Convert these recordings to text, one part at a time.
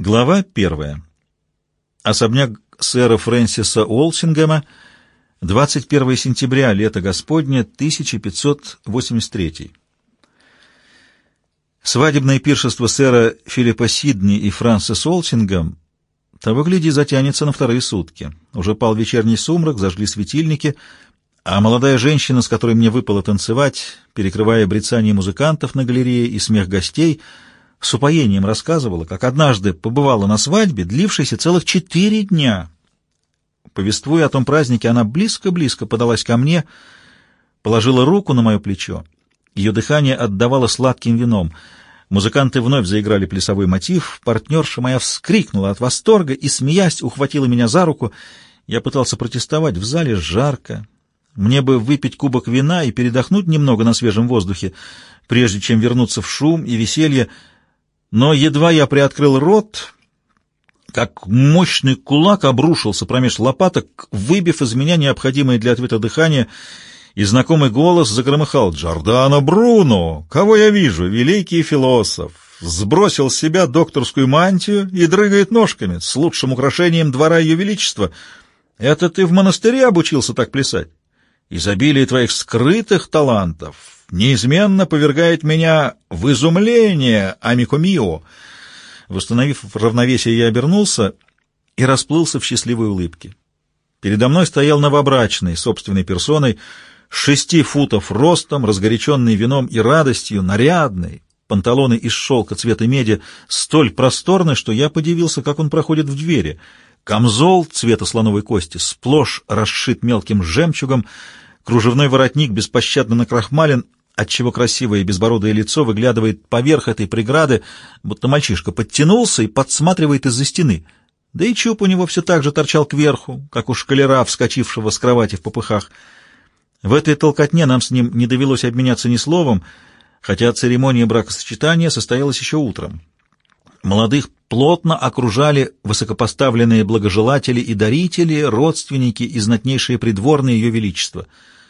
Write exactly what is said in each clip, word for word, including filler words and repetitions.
Глава первая. Особняк сэра Фрэнсиса Уолсингема, двадцать первое сентября, лето Господне, тысяча пятьсот восемьдесят третий. Свадебное пиршество сэра Филиппа Сидни и Фрэнсис Уолсингем, того гляди, затянется на вторые сутки. Уже пал вечерний сумрак, зажгли светильники, а молодая женщина, с которой мне выпало танцевать, перекрывая брецание музыкантов на галерее и смех гостей, с упоением рассказывала, как однажды побывала на свадьбе, длившейся целых четыре дня. Повествуя о том празднике, она близко-близко подалась ко мне, положила руку на мое плечо. Ее дыхание отдавало сладким вином. Музыканты вновь заиграли плясовой мотив, партнерша моя вскрикнула от восторга и, смеясь, ухватила меня за руку. Я пытался протестовать, в зале жарко. Мне бы выпить кубок вина и передохнуть немного на свежем воздухе, прежде чем вернуться в шум и веселье. Но едва я приоткрыл рот, как мощный кулак обрушился промеж лопаток, выбив из меня необходимое для ответа дыхание, и знакомый голос загромыхал: «Джордано Бруно! Кого я вижу? Великий философ! Сбросил с себя докторскую мантию и дрыгает ножками с лучшим украшением двора Ее Величества. Это ты в монастыре обучился так плясать? Изобилие твоих скрытых талантов неизменно повергает меня в изумление, амико мио». Восстановив равновесие, я обернулся и расплылся в счастливой улыбке. Передо мной стоял новобрачный, собственной персоной, шести футов ростом, разгоряченный вином и радостью, нарядный, панталоны из шелка цвета меди, столь просторны, что я подивился, как он проходит в двери. Камзол цвета слоновой кости сплошь расшит мелким жемчугом, кружевной воротник беспощадно накрахмален, отчего красивое безбородое лицо выглядывает поверх этой преграды, будто мальчишка подтянулся и подсматривает из-за стены. Да и чуб у него все так же торчал кверху, как у школяра, вскочившего с кровати в попыхах. В этой толкотне нам с ним не довелось обменяться ни словом, хотя церемония бракосочетания состоялась еще утром. Молодых плотно окружали высокопоставленные благожелатели и дарители, родственники и знатнейшие придворные Ее Величества.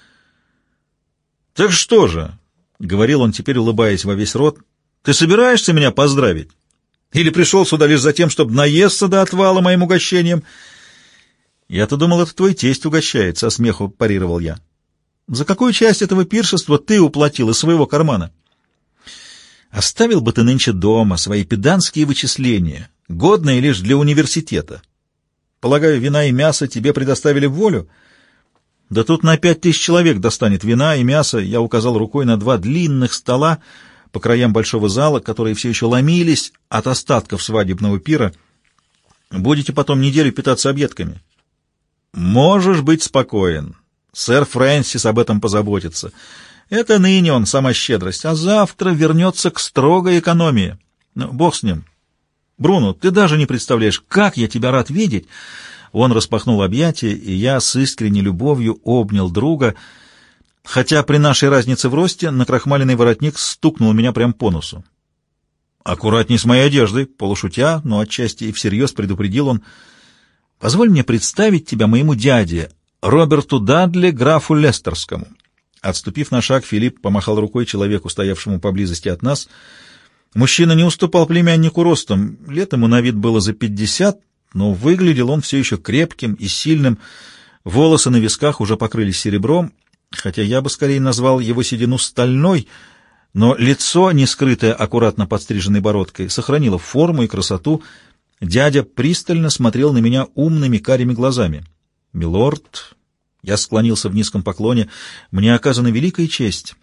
«Так что же?» — говорил он теперь, улыбаясь во весь рот. «Ты собираешься меня поздравить? Или пришел сюда лишь за тем, чтобы наесться до отвала моим угощением?» «Я-то думал, это твой тесть угощает», — со смеху парировал я. «За какую часть этого пиршества ты уплатил из своего кармана?» «Оставил бы ты нынче дома свои педантские вычисления, годные лишь для университета. Полагаю, вина и мясо тебе предоставили в волю?» «Да тут на пять тысяч человек достанет вина и мясо», — я указал рукой на два длинных стола по краям большого зала, которые все еще ломились от остатков свадебного пира. «Будете потом неделю питаться объедками». «Можешь быть спокоен. Сэр Фрэнсис об этом позаботится. Это ныне он сама щедрость, а завтра вернется к строгой экономии. Ну, бог с ним. Бруно, ты даже не представляешь, как я тебя рад видеть». Он распахнул объятия, и я с искренней любовью обнял друга, хотя при нашей разнице в росте накрахмаленный воротник стукнул меня прямо по носу. «Аккуратней с моей одеждой», — полушутя, но отчасти и всерьез предупредил он. «Позволь мне представить тебя моему дяде, Роберту Дадли, графу Лестерскому». Отступив на шаг, Филипп помахал рукой человеку, стоявшему поблизости от нас. Мужчина не уступал племяннику ростом, лет ему на вид было за пятьдесят, но выглядел он все еще крепким и сильным, волосы на висках уже покрылись серебром, хотя я бы скорее назвал его седину стальной, но лицо, не скрытое аккуратно подстриженной бородкой, сохранило форму и красоту. Дядя пристально смотрел на меня умными карими глазами. «Милорд», — я склонился в низком поклоне, — «мне оказана великая честь.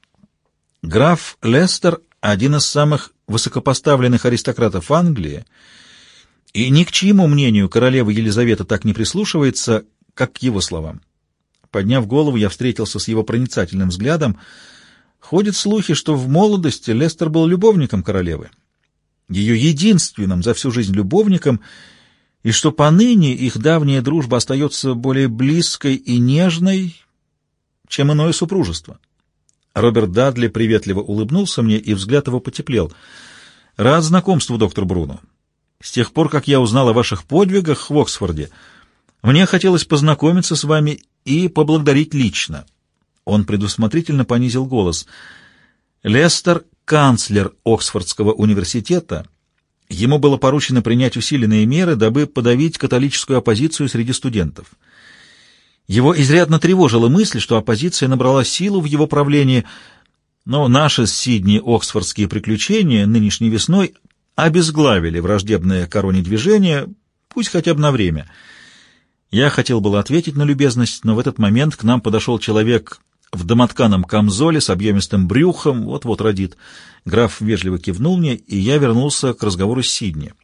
Граф Лестер — один из самых высокопоставленных аристократов Англии, и ни к чьему мнению королева Елизавета так не прислушивается, как к его словам». Подняв голову, я встретился с его проницательным взглядом. Ходят слухи, что в молодости Лестер был любовником королевы, ее единственным за всю жизнь любовником, и что поныне их давняя дружба остается более близкой и нежной, чем иное супружество. Роберт Дадли приветливо улыбнулся мне, и взгляд его потеплел. «Рад знакомству, доктор Бруно. С тех пор, как я узнал о ваших подвигах в Оксфорде, мне хотелось познакомиться с вами и поблагодарить лично». Он предусмотрительно понизил голос. «Лестер — канцлер Оксфордского университета Ему было поручено принять усиленные меры, дабы подавить католическую оппозицию среди студентов. Его изрядно тревожила мысль, что оппозиция набрала силу в его правлении, но наши с Сидни оксфордские приключения нынешней весной обезглавили враждебное короне движение, пусть хотя бы на время. Я хотел было ответить на любезность, но в этот момент к нам подошел человек в домотканом камзоле с объемистым брюхом, вот-вот родит. Граф вежливо кивнул мне, и я вернулся к разговору с Сидни.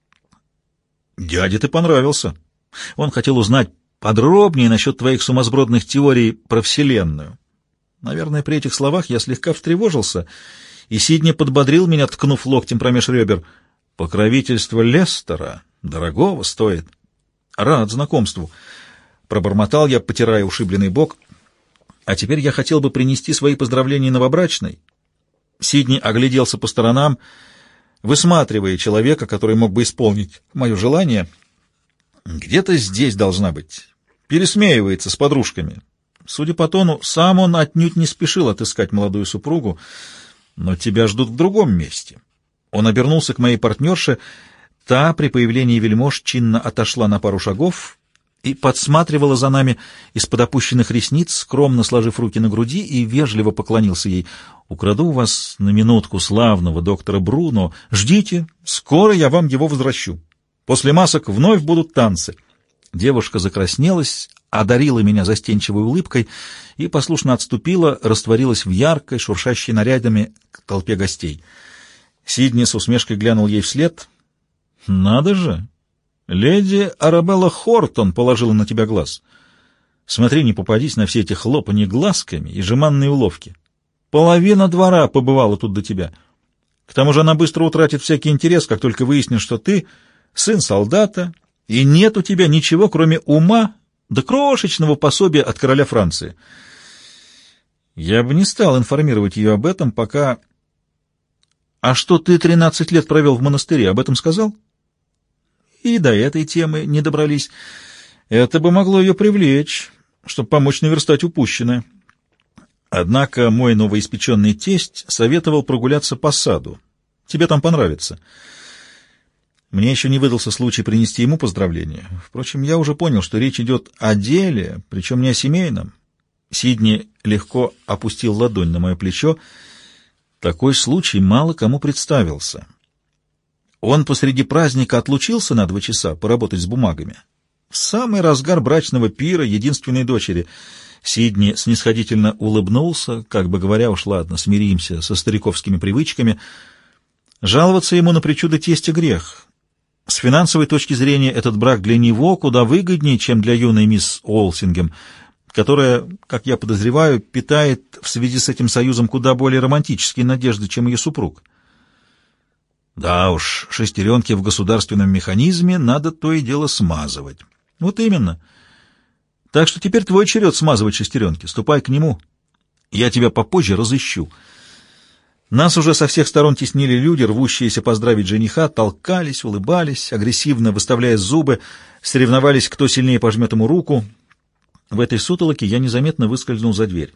«Дяде ты понравился. Он хотел узнать подробнее насчет твоих сумасбродных теорий про Вселенную». Наверное, при этих словах я слегка встревожился, и Сидни подбодрил меня, ткнув локтем промеж ребер. «Покровительство Лестера дорогого стоит». «Рад знакомству», — пробормотал я, потирая ушибленный бок. «А теперь я хотел бы принести свои поздравления новобрачной». Сидни огляделся по сторонам, высматривая человека, который мог бы исполнить мое желание. «Где-то здесь должна быть». Пересмеивается с подружками. Судя по тону, сам он отнюдь не спешил отыскать молодую супругу, но тебя ждут в другом месте. Он обернулся к моей партнерше. Та при появлении вельмож чинно отошла на пару шагов и подсматривала за нами из-под опущенных ресниц, скромно сложив руки на груди, и вежливо поклонился ей. «Украду у вас на минутку славного доктора Бруно. Ждите, скоро я вам его возвращу. После масок вновь будут танцы». Девушка закраснелась, одарила меня застенчивой улыбкой и послушно отступила, растворилась в яркой, шуршащей нарядами к толпе гостей. Сидни с усмешкой глянул ей вслед. «Надо же! Леди Арабелла Хортон положила на тебя глаз. Смотри, не попадись на все эти хлопанья глазками и жеманные уловки. Половина двора побывала тут до тебя. К тому же она быстро утратит всякий интерес, как только выяснит, что ты сын солдата, и нет у тебя ничего, кроме ума да крошечного пособия от короля Франции». Я бы не стал информировать ее об этом, пока... «А что ты тринадцать лет провел в монастыре, об этом сказал?» И до этой темы не добрались. Это бы могло ее привлечь, чтобы помочь наверстать упущенное. Однако мой новоиспеченный тесть советовал прогуляться по саду. Тебе там понравится. Мне еще не выдался случай принести ему поздравления. Впрочем, я уже понял, что речь идет о деле, причем не о семейном. Сидни легко опустил ладонь на мое плечо. Такой случай мало кому представился. Он посреди праздника отлучился на два часа поработать с бумагами. В самый разгар брачного пира единственной дочери. Сидни снисходительно улыбнулся, как бы говоря: уж ладно, смиримся со стариковскими привычками. Жаловаться ему на причуды тестя грех. С финансовой точки зрения этот брак для него куда выгоднее, чем для юной мисс Уолсингем, которая, как я подозреваю, питает в связи с этим союзом куда более романтические надежды, чем ее супруг. Да уж, шестеренки в государственном механизме надо то и дело смазывать. Вот именно. Так что теперь твой черед смазывать шестеренки. Ступай к нему. Я тебя попозже разыщу. Нас уже со всех сторон теснили люди, рвущиеся поздравить жениха, толкались, улыбались, агрессивно выставляя зубы, соревновались, кто сильнее пожмет ему руку. В этой сутолоке я незаметно выскользнул за дверь.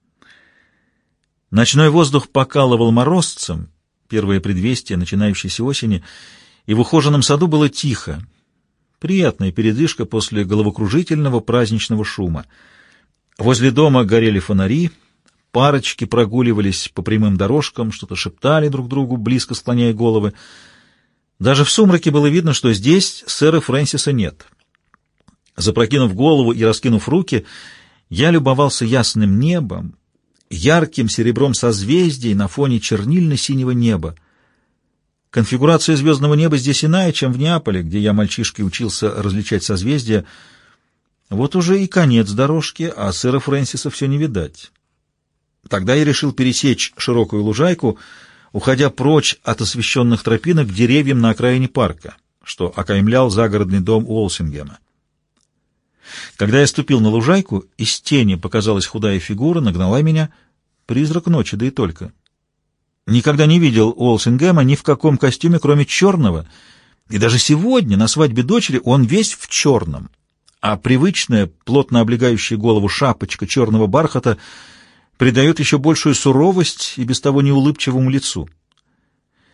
Ночной воздух покалывал морозцем, первое предвестие начинающейся осени, и в ухоженном саду было тихо. Приятная передышка после головокружительного праздничного шума. Возле дома горели фонари, парочки прогуливались по прямым дорожкам, что-то шептали друг другу, близко склоняя головы. Даже в сумраке было видно, что здесь сэра Фрэнсиса нет. Запрокинув голову и раскинув руки, я любовался ясным небом, ярким серебром созвездий на фоне чернильно-синего неба. Конфигурация звездного неба здесь иная, чем в Неаполе, где я мальчишкой учился различать созвездия. Вот уже и конец дорожки, а сэра Фрэнсиса все не видать. Тогда я решил пересечь широкую лужайку, уходя прочь от освещенных тропинок к деревьям на окраине парка, что окаймлял загородный дом Уолсингема. Когда я ступил на лужайку, из тени показалась худая фигура, нагнала меня. Призрак ночи, да и только. Никогда не видел Уолсингема ни в каком костюме, кроме черного, и даже сегодня, на свадьбе дочери, он весь в черном, а привычная, плотно облегающая голову шапочка черного бархата придает еще большую суровость и без того неулыбчивому лицу.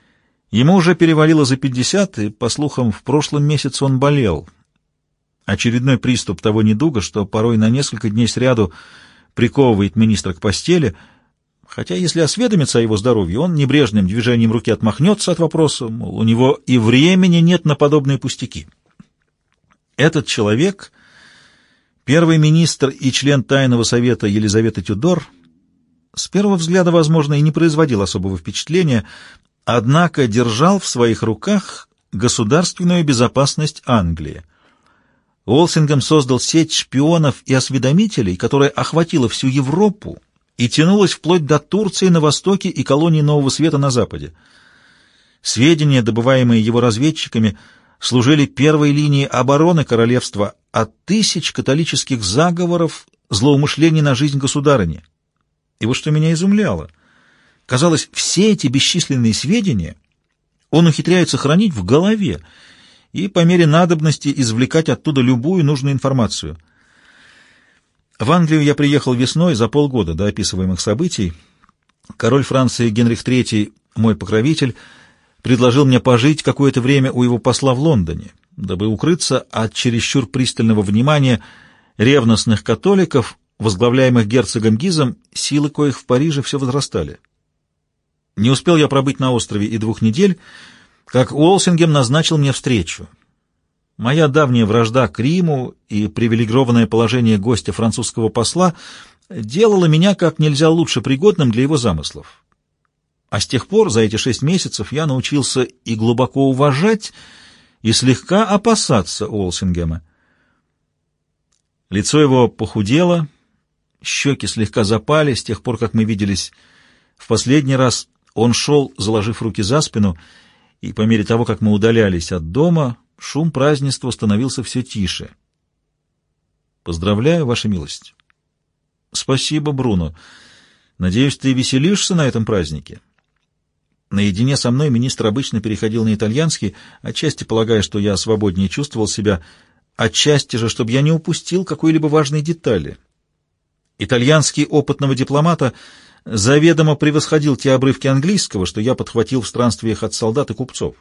Ему уже перевалило за пятьдесят, и, по слухам, в прошлом месяце он болел. Очередной приступ того недуга, что порой на несколько дней сряду приковывает министра к постели, хотя если осведомиться о его здоровье, он небрежным движением руки отмахнется от вопроса, мол, у него и времени нет на подобные пустяки. Этот человек, первый министр и член Тайного совета Елизаветы Тюдор, с первого взгляда, возможно, и не производил особого впечатления, однако держал в своих руках государственную безопасность Англии. Уолсингем создал сеть шпионов и осведомителей, которая охватила всю Европу и тянулась вплоть до Турции на востоке и колонии Нового Света на западе. Сведения, добываемые его разведчиками, служили первой линией обороны королевства от тысяч католических заговоров, злоумышлений на жизнь государыни. И вот что меня изумляло. Казалось, все эти бесчисленные сведения он ухитряется хранить в голове и по мере надобности извлекать оттуда любую нужную информацию. В Англию я приехал весной, за полгода до описываемых событий. Король Франции Генрих третий, мой покровитель, предложил мне пожить какое-то время у его посла в Лондоне, дабы укрыться от чересчур пристального внимания ревностных католиков, возглавляемых герцогом Гизом, силы коих в Париже все возрастали. Не успел я пробыть на острове и двух недель, как Уолсингем назначил мне встречу. Моя давняя вражда к Риму и привилегированное положение гостя французского посла делало меня как нельзя лучше пригодным для его замыслов. А с тех пор, за эти шесть месяцев, я научился и глубоко уважать, и слегка опасаться Уолсингема. Лицо его похудело, щеки слегка запали с тех пор, как мы виделись в последний раз. Он шел, заложив руки за спину, и по мере того, как мы удалялись от дома, шум празднества становился все тише. «Поздравляю, Ваша милость». «Спасибо, Бруно. Надеюсь, ты веселишься на этом празднике?» Наедине со мной министр обычно переходил на итальянский, отчасти полагая, что я свободнее чувствовал себя, отчасти же, чтобы я не упустил какой-либо важной детали. Итальянский опытного дипломата заведомо превосходил те обрывки английского, что я подхватил в странствиях от солдат и купцов.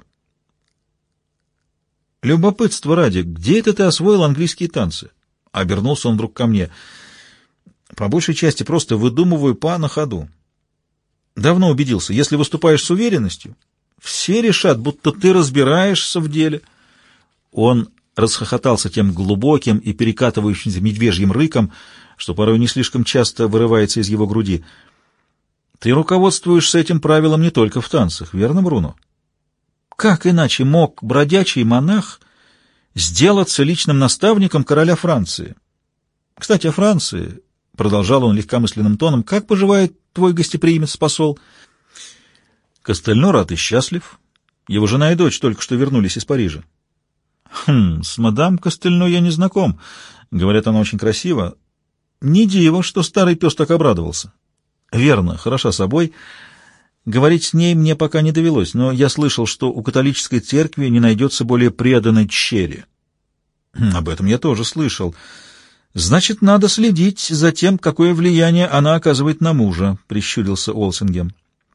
«Любопытство ради, где это ты освоил английские танцы?» Обернулся он вдруг ко мне. «По большей части просто выдумываю па на ходу. Давно убедился, если выступаешь с уверенностью, все решат, будто ты разбираешься в деле». Он расхохотался тем глубоким и перекатывающимся медвежьим рыком, что порой не слишком часто вырывается из его груди. «Ты руководствуешься этим правилом не только в танцах, верно, Бруно? Как иначе мог бродячий монах сделаться личным наставником короля Франции? Кстати, о Франции, — продолжал он легкомысленным тоном, — как поживает твой гостеприимец-посол?» «Костельно рад и счастлив. Его жена и дочь только что вернулись из Парижа». «Хм, с мадам Костельно я не знаком. Говорят, она очень красива. Не диво, что старый пес так обрадовался». «Верно, хороша собой. Говорить с ней мне пока не довелось, но я слышал, что у католической церкви не найдется более преданной черри». «Об этом я тоже слышал. Значит, надо следить за тем, какое влияние она оказывает на мужа», — прищурился Уолсингем.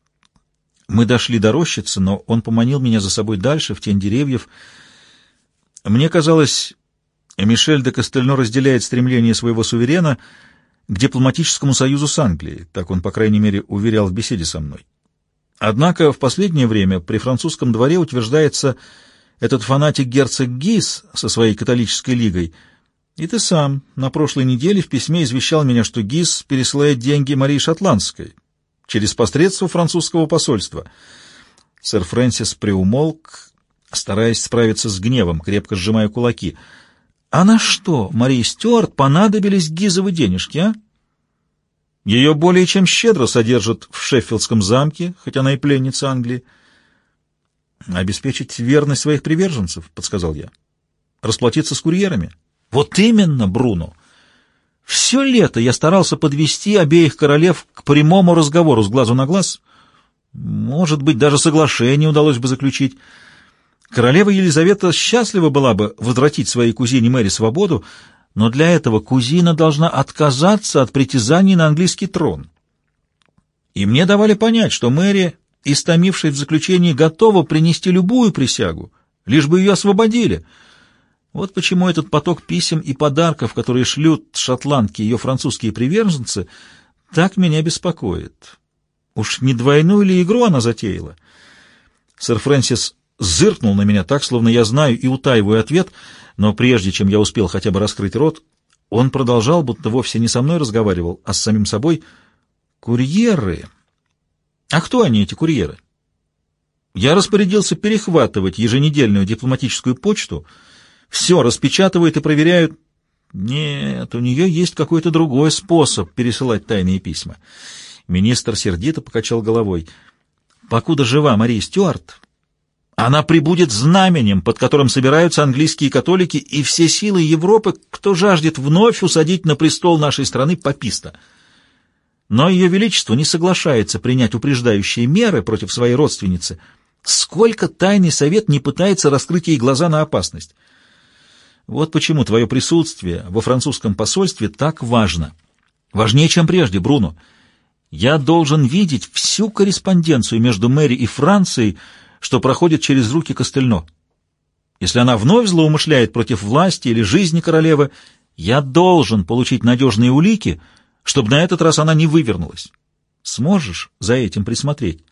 Мы дошли до рощицы, но он поманил меня за собой дальше, в тень деревьев. Мне казалось, Мишель де Костельно разделяет стремление своего суверена к дипломатическому союзу с Англией, так он, по крайней мере, уверял в беседе со мной. Однако в последнее время при французском дворе утверждается этот фанатик герцог Гиз со своей католической лигой, и ты сам на прошлой неделе в письме извещал меня, что Гиз пересылает деньги Марии Шотландской через посредство французского посольства. Сэр Фрэнсис приумолк, стараясь справиться с гневом, крепко сжимая кулаки. «А на что, Марии Стюарт, понадобились Гизовы денежки, а? Ее более чем щедро содержат в Шеффилдском замке, хоть она и пленница Англии». «Обеспечить верность своих приверженцев», — подсказал я. «Расплатиться с курьерами». «Вот именно, Бруно. Все лето я старался подвести обеих королев к прямому разговору с глазу на глаз. Может быть, даже соглашение удалось бы заключить. Королева Елизавета счастлива была бы возвратить своей кузине Мэри свободу, но для этого кузина должна отказаться от притязаний на английский трон. И мне давали понять, что Мэри истомившись в заключении, готова принести любую присягу, лишь бы ее освободили. Вот почему этот поток писем и подарков, которые шлют шотландки и ее французские приверженцы, так меня беспокоит. Уж не двойную ли игру она затеяла? Сэр Фрэнсис зыркнул на меня так, словно я знаю и утаиваю ответ, но прежде чем я успел хотя бы раскрыть рот, он продолжал, будто вовсе не со мной разговаривал, а с самим собой. «Курьеры? А кто они, эти курьеры?» Я распорядился перехватывать еженедельную дипломатическую почту, все распечатывают и проверяют. Нет, у нее есть какой-то другой способ пересылать тайные письма. Министр сердито покачал головой. Покуда жива Мария Стюарт, она прибудет знаменем, под которым собираются английские католики и все силы Европы, кто жаждет вновь усадить на престол нашей страны паписта. Но ее величество не соглашается принять упреждающие меры против своей родственницы. Сколько тайный совет не пытается раскрыть ей глаза на опасность. Вот почему твое присутствие во французском посольстве так важно. Важнее, чем прежде, Бруно. Я должен видеть всю корреспонденцию между Мэри и Францией, что проходит через руки Костельно. Если она вновь злоумышляет против власти или жизни королевы, я должен получить надежные улики, чтобы на этот раз она не вывернулась. Сможешь за этим присмотреть?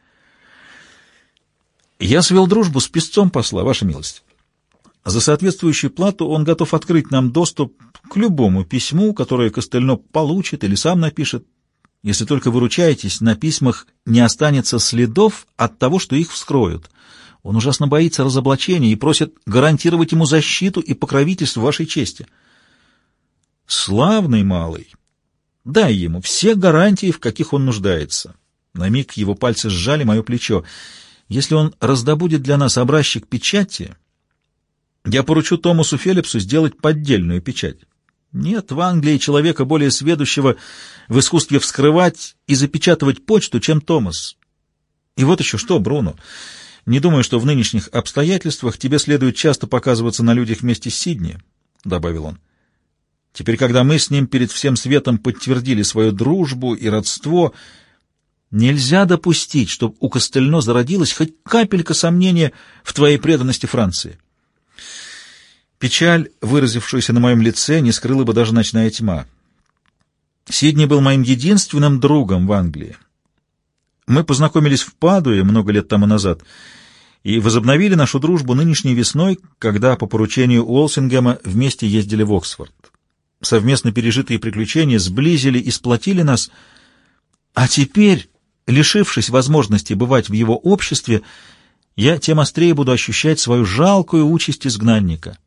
Я свел дружбу с писцом посла, ваша милость. За соответствующую плату он готов открыть нам доступ к любому письму, которое Костельно получит или сам напишет. Если только выручаетесь, на письмах не останется следов от того, что их вскроют. Он ужасно боится разоблачения и просит гарантировать ему защиту и покровительство вашей чести. Славный малый. Дай ему все гарантии, в каких он нуждается. На миг его пальцы сжали мое плечо. Если он раздобудет для нас образчик печати, я поручу Томасу Фелипсу сделать поддельную печать. Нет в Англии человека более сведущего в искусстве вскрывать и запечатывать почту, чем Томас. И вот еще что, Бруно, не думаю, что в нынешних обстоятельствах тебе следует часто показываться на людях вместе с Сидни, — добавил он. Теперь, когда мы с ним перед всем светом подтвердили свою дружбу и родство, нельзя допустить, чтобы у Костельно зародилась хоть капелька сомнения в твоей преданности Франции. Печаль, выразившуюся на моем лице, не скрыла бы даже ночная тьма. Сидни был моим единственным другом в Англии. Мы познакомились в Падуе много лет тому назад и возобновили нашу дружбу нынешней весной, когда по поручению Уолсингема вместе ездили в Оксфорд. Совместно пережитые приключения сблизили и сплотили нас, а теперь, лишившись возможности бывать в его обществе, я тем острее буду ощущать свою жалкую участь изгнанника.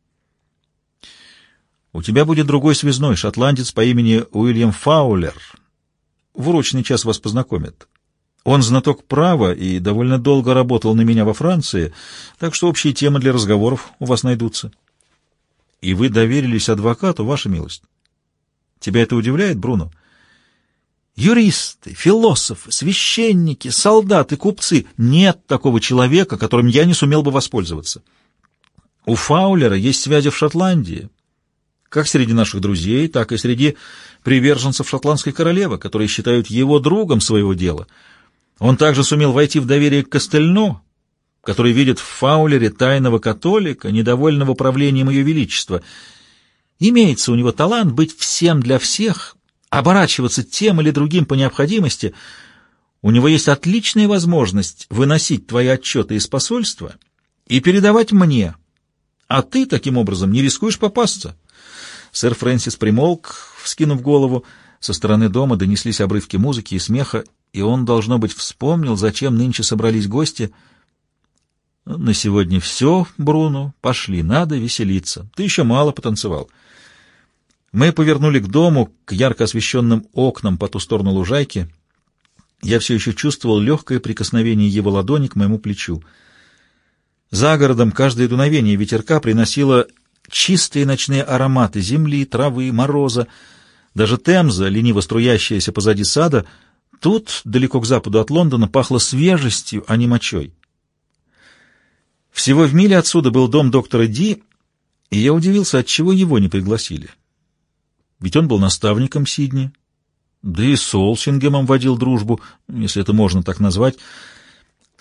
У тебя будет другой связной, шотландец по имени Уильям Фаулер. В урочный час вас познакомят. Он знаток права и довольно долго работал на меня во Франции, так что общие темы для разговоров у вас найдутся. И вы доверились адвокату, ваша милость. Тебя это удивляет, Бруно? Юристы, философы, священники, солдаты, купцы — нет такого человека, которым я не сумел бы воспользоваться. У Фаулера есть связи в Шотландии, как среди наших друзей, так и среди приверженцев шотландской королевы, которые считают его другом своего дела. Он также сумел войти в доверие к Костельно, который видит в Фаулере тайного католика, недовольного правлением ее величества. Имеется у него талант быть всем для всех, оборачиваться тем или другим по необходимости. У него есть отличная возможность выносить твои отчеты из посольства и передавать мне, а ты таким образом не рискуешь попасться. Сэр Фрэнсис примолк, вскинув голову. Со стороны дома донеслись обрывки музыки и смеха, и он, должно быть, вспомнил, зачем нынче собрались гости. «На сегодня все, Бруно. Пошли, надо веселиться. Ты еще мало потанцевал». Мы повернули к дому, к ярко освещенным окнам по ту сторону лужайки. Я все еще чувствовал легкое прикосновение его ладони к моему плечу. За городом каждое дуновение ветерка приносило чистые ночные ароматы земли, травы, мороза. Даже Темза, лениво струящаяся позади сада, тут, далеко к западу от Лондона, пахло свежестью, а не мочой. Всего в миле отсюда был дом доктора Ди, и я удивился, отчего его не пригласили. Ведь он был наставником Сидни, да и с Уолсингемом водил дружбу, если это можно так назвать.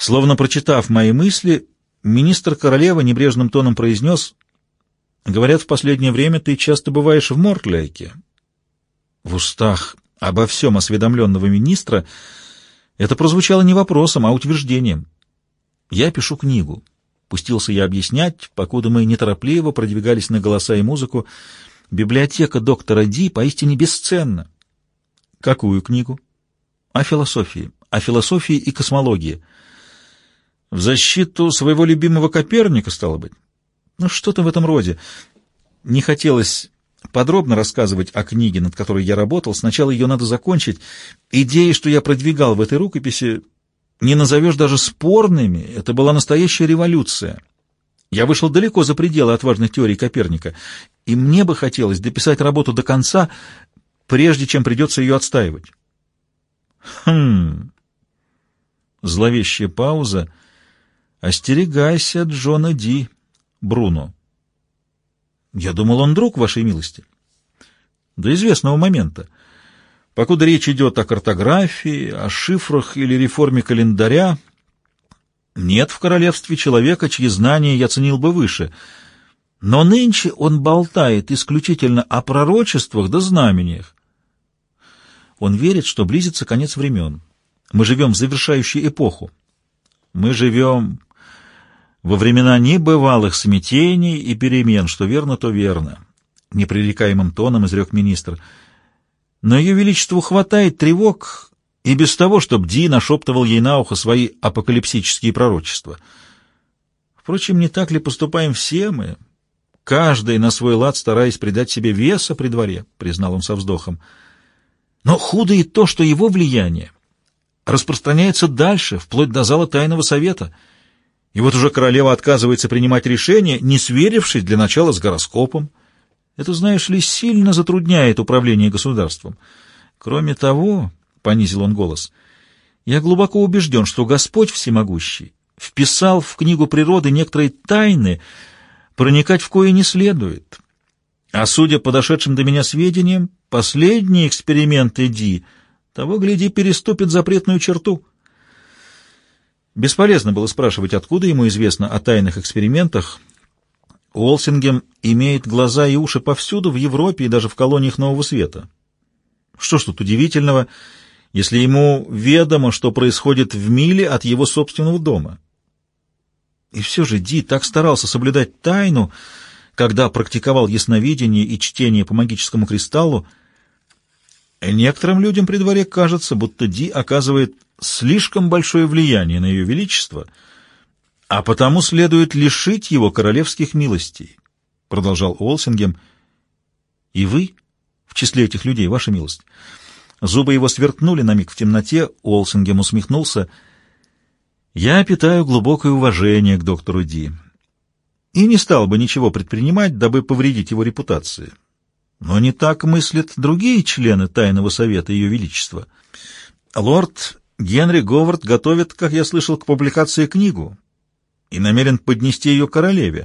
Словно прочитав мои мысли, министр королевы небрежным тоном произнес: «Говорят, в последнее время ты часто бываешь в Мортлейке». В устах обо всем осведомленного министра это прозвучало не вопросом, а утверждением. «Я пишу книгу», — пустился я объяснять, покуда мы неторопливо продвигались на голоса и музыку. «Библиотека доктора Ди поистине бесценна». «Какую книгу?» «О философии. О философии и космологии». «В защиту своего любимого Коперника, стало быть?» «Ну, что-то в этом роде». Не хотелось подробно рассказывать о книге, над которой я работал. Сначала ее надо закончить. Идеи, что я продвигал в этой рукописи, не назовешь даже спорными. Это была настоящая революция. Я вышел далеко за пределы отважных теорий Коперника, и мне бы хотелось дописать работу до конца, прежде чем придется ее отстаивать. Хм. Зловещая пауза. «Остерегайся Джона Ди, Бруно». «Я думал, он друг вашей милости». «До известного момента. Покуда речь идет о картографии, о шифрах или реформе календаря, нет в королевстве человека, чьи знания я ценил бы выше. Но нынче он болтает исключительно о пророчествах да знамениях. Он верит, что близится конец времен. Мы живем в завершающую эпоху. Мы живем во времена небывалых смятений и перемен, что верно, то верно», — непререкаемым тоном изрек министр. «Но ее величеству хватает тревог и без того, чтобы Ди нашептывал ей на ухо свои апокалипсические пророчества. Впрочем, не так ли поступаем все мы, каждый на свой лад стараясь придать себе веса при дворе», — признал он со вздохом. «Но худо и то, что его влияние распространяется дальше, вплоть до зала тайного совета». И вот уже королева отказывается принимать решения, не сверившись для начала с гороскопом. Это, знаешь ли, сильно затрудняет управление государством. Кроме того, — понизил он голос, — я глубоко убежден, что Господь Всемогущий вписал в книгу природы некоторые тайны, проникать в кое не следует. А судя по дошедшим до меня сведениям, последние эксперименты Ди, того, гляди, переступит запретную черту. Бесполезно было спрашивать, откуда ему известно о тайных экспериментах. Уолсингем имеет глаза и уши повсюду, в Европе и даже в колониях Нового Света. Что ж тут удивительного, если ему ведомо, что происходит в миле от его собственного дома? И все же Ди так старался соблюдать тайну, когда практиковал ясновидение и чтение по магическому кристаллу. Некоторым людям при дворе кажется, будто Ди оказывает слишком большое влияние на ее величество, а потому следует лишить его королевских милостей, — продолжал Уолсингем. — И вы в числе этих людей, ваша милость? Зубы его сверкнули на миг в темноте. Уолсингем усмехнулся. — Я питаю глубокое уважение к доктору Ди и не стал бы ничего предпринимать, дабы повредить его репутации. Но не так мыслят другие члены Тайного совета Ее Величества. Лорд Генри Говард готовит, как я слышал, к публикации книгу и намерен поднести ее королеве.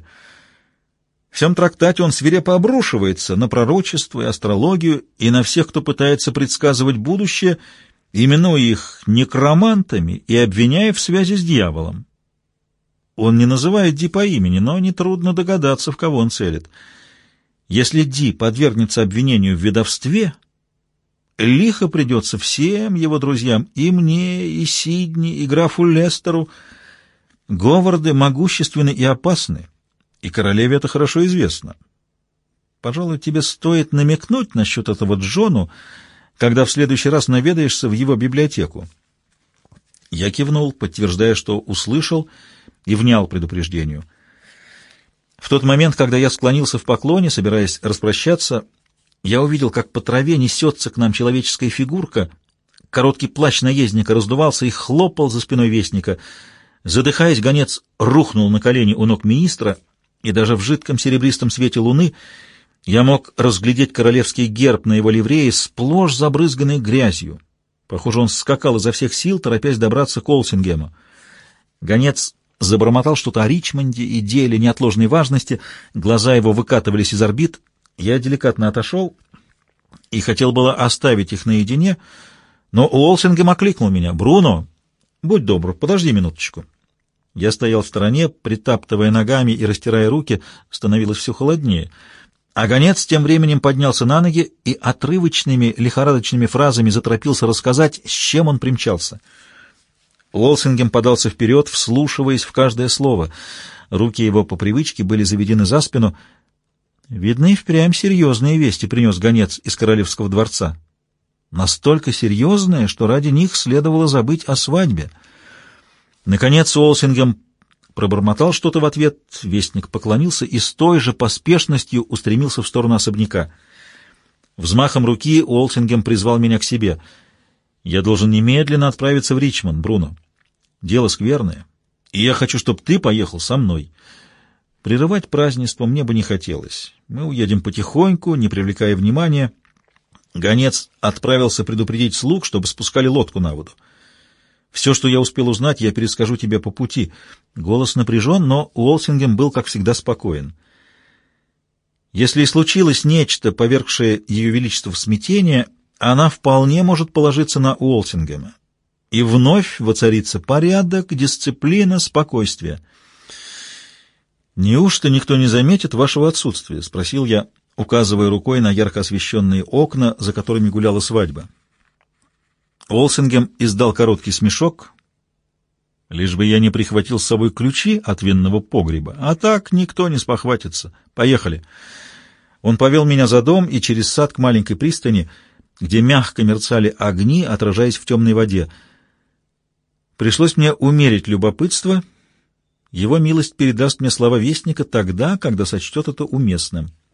В всем трактате он свирепо обрушивается на пророчество и астрологию и на всех, кто пытается предсказывать будущее, именуя их некромантами и обвиняя в связи с дьяволом. Он не называет Ди по имени, но нетрудно догадаться, в кого он целит. Если Ди подвергнется обвинению в ведовстве, лихо придется всем его друзьям, и мне, и Сидни, и графу Лестеру. Говарды могущественны и опасны, и королеве это хорошо известно. Пожалуй, тебе стоит намекнуть насчет этого Джону, когда в следующий раз наведаешься в его библиотеку. Я кивнул, подтверждая, что услышал и внял предупреждению. В тот момент, когда я склонился в поклоне, собираясь распрощаться, я увидел, как по траве несется к нам человеческая фигурка. Короткий плащ наездника раздувался и хлопал за спиной вестника. Задыхаясь, гонец рухнул на колени у ног министра, и даже в жидком серебристом свете луны я мог разглядеть королевский герб на его ливрее, сплошь забрызганный грязью. Похоже, он скакал изо всех сил, торопясь добраться к Уолсингему. Гонец забормотал что-то о Ричмонде и деле неотложной важности, глаза его выкатывались из орбит. Я деликатно отошел и хотел было оставить их наедине, но Уолсингем окликнул меня. «Бруно! Будь добр, подожди минуточку». Я стоял в стороне, притаптывая ногами и растирая руки, становилось все холоднее. А гонец тем временем поднялся на ноги и отрывочными, лихорадочными фразами заторопился рассказать, с чем он примчался. Уолсингем подался вперед, вслушиваясь в каждое слово. Руки его по привычке были заведены за спину. Видно, и впрямь серьезные вести принес гонец из королевского дворца. Настолько серьезные, что ради них следовало забыть о свадьбе. Наконец Уолсингем пробормотал что-то в ответ, вестник поклонился и с той же поспешностью устремился в сторону особняка. Взмахом руки Уолсингем призвал меня к себе. «Я должен немедленно отправиться в Ричмонд, Бруно. Дело скверное, и я хочу, чтобы ты поехал со мной. Прерывать празднество мне бы не хотелось. Мы уедем потихоньку, не привлекая внимания». Гонец отправился предупредить слуг, чтобы спускали лодку на воду. «Все, что я успел узнать, я перескажу тебе по пути». Голос напряжен, но Уолсингем был, как всегда, спокоен. Если и случилось нечто, повергшее ее величество в смятение, она вполне может положиться на Уолсингема. И вновь воцарится порядок, дисциплина, спокойствие. «Неужто никто не заметит вашего отсутствия?» — спросил я, указывая рукой на ярко освещенные окна, за которыми гуляла свадьба. Уолсингем издал короткий смешок. «Лишь бы я не прихватил с собой ключи от винного погреба, а так никто не спохватится. Поехали». Он повел меня за дом и через сад к маленькой пристани, где мягко мерцали огни, отражаясь в темной воде. Пришлось мне умерить любопытство. Его милость передаст мне слова вестника тогда, когда сочтет это уместным.